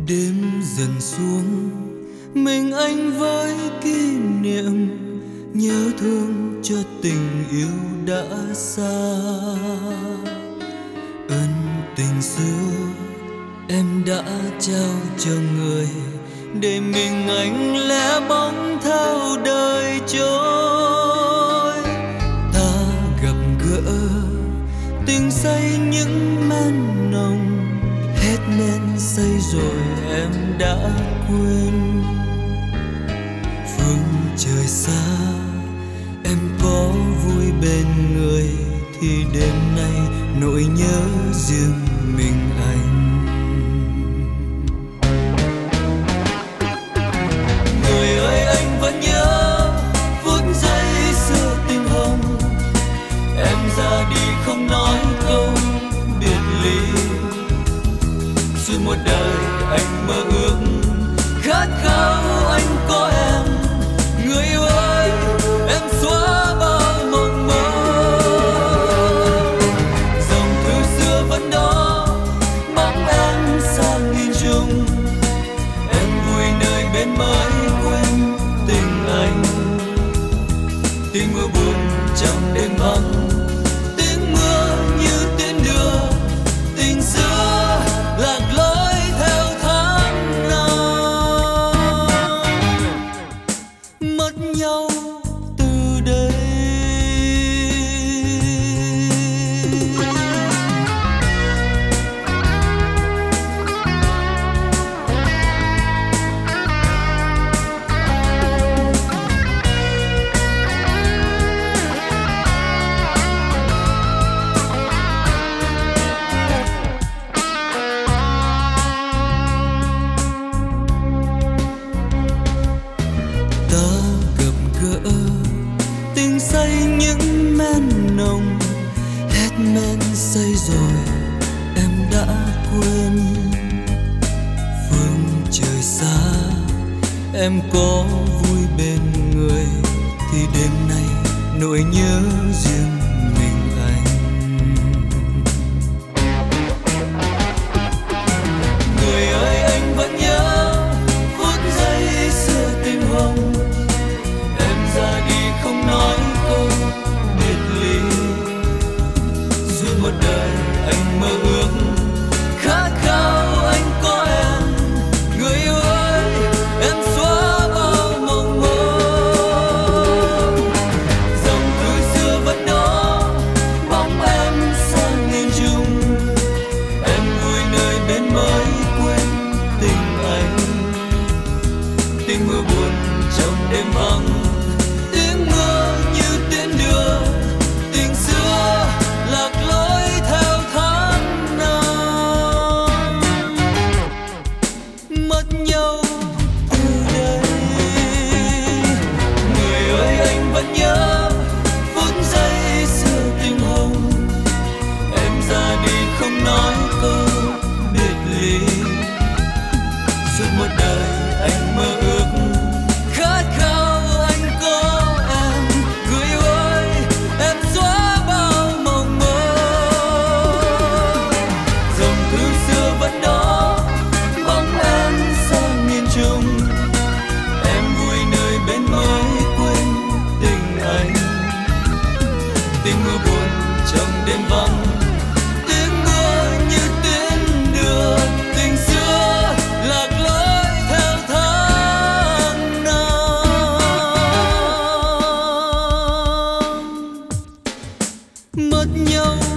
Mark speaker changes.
Speaker 1: Đêm dần xuống, mình anh với kỷ niệm, nhớ thương cho tình yêu đã xa. Ân tình xưa em đã trao cho người, để mình anh lẻ bóng theo đời trôi. Ta gặp gỡ tình say những men nồng, hết men say rồi em đã quên. Phương trời xa em có vui bên người, thì đêm nay nỗi nhớ riêng mình anh. Người ơi anh vẫn nhớ phút giây xưa tình hồng, em ra đi không nói câu biệt ly. Suốt một đời anh mơ ước khát khao anh có em. Người yêu ơi em xóa bao mộng mơ, dòng thư xưa vẫn đó bóng em xa nghìn trùng. Em vui nơi bên mới quên tình anh, tiếng mưa buồn trong đêm vắng, tiếng mưa như tiếng đưa tình xưa lạc lối theo tháng năm, mất nhau từ đây. Ta gặp gỡ tình say những men nồng, hết men say rồi em đã quên. Phương trời xa em có vui bên người, thì đêm nay nỗi nhớ riêng mình anh. Người ơi anh vẫn nhớ phút giây xưa tình hồng, em ra đi không nói câu biệt ly. Suốt một đời anh mơ ước khát khao anh có em. Người yêu ơi em xóa bao mộng mơ, dòng thư xưa vẫn đó bóng em xa nghìn trùng. Em vui nơi bên mới quên tình anh, tiếng mưa buồn trong đêm vắng, tiếng mưa như tiếng đưa tình xưa lạc lối theo tháng năm, mất nhau từ đây. Người ơi anh vẫn nhớ phút giây xưa tình hồng, em ra đi không nói câu biệt ly. Suốt một đời anh mơ ước khát khao anh có em. Người yêu ơi em xóa bao mộng mơ, dòng thư xưa vẫn đó bóng em xa nghìn trùng. Em vui nơi bên mới quên tình anh, tiếng mưa buồn trong đêm vắng, tiếng mưa như tiếng đưa tình xưa lạc lối theo tháng năm, mất nhau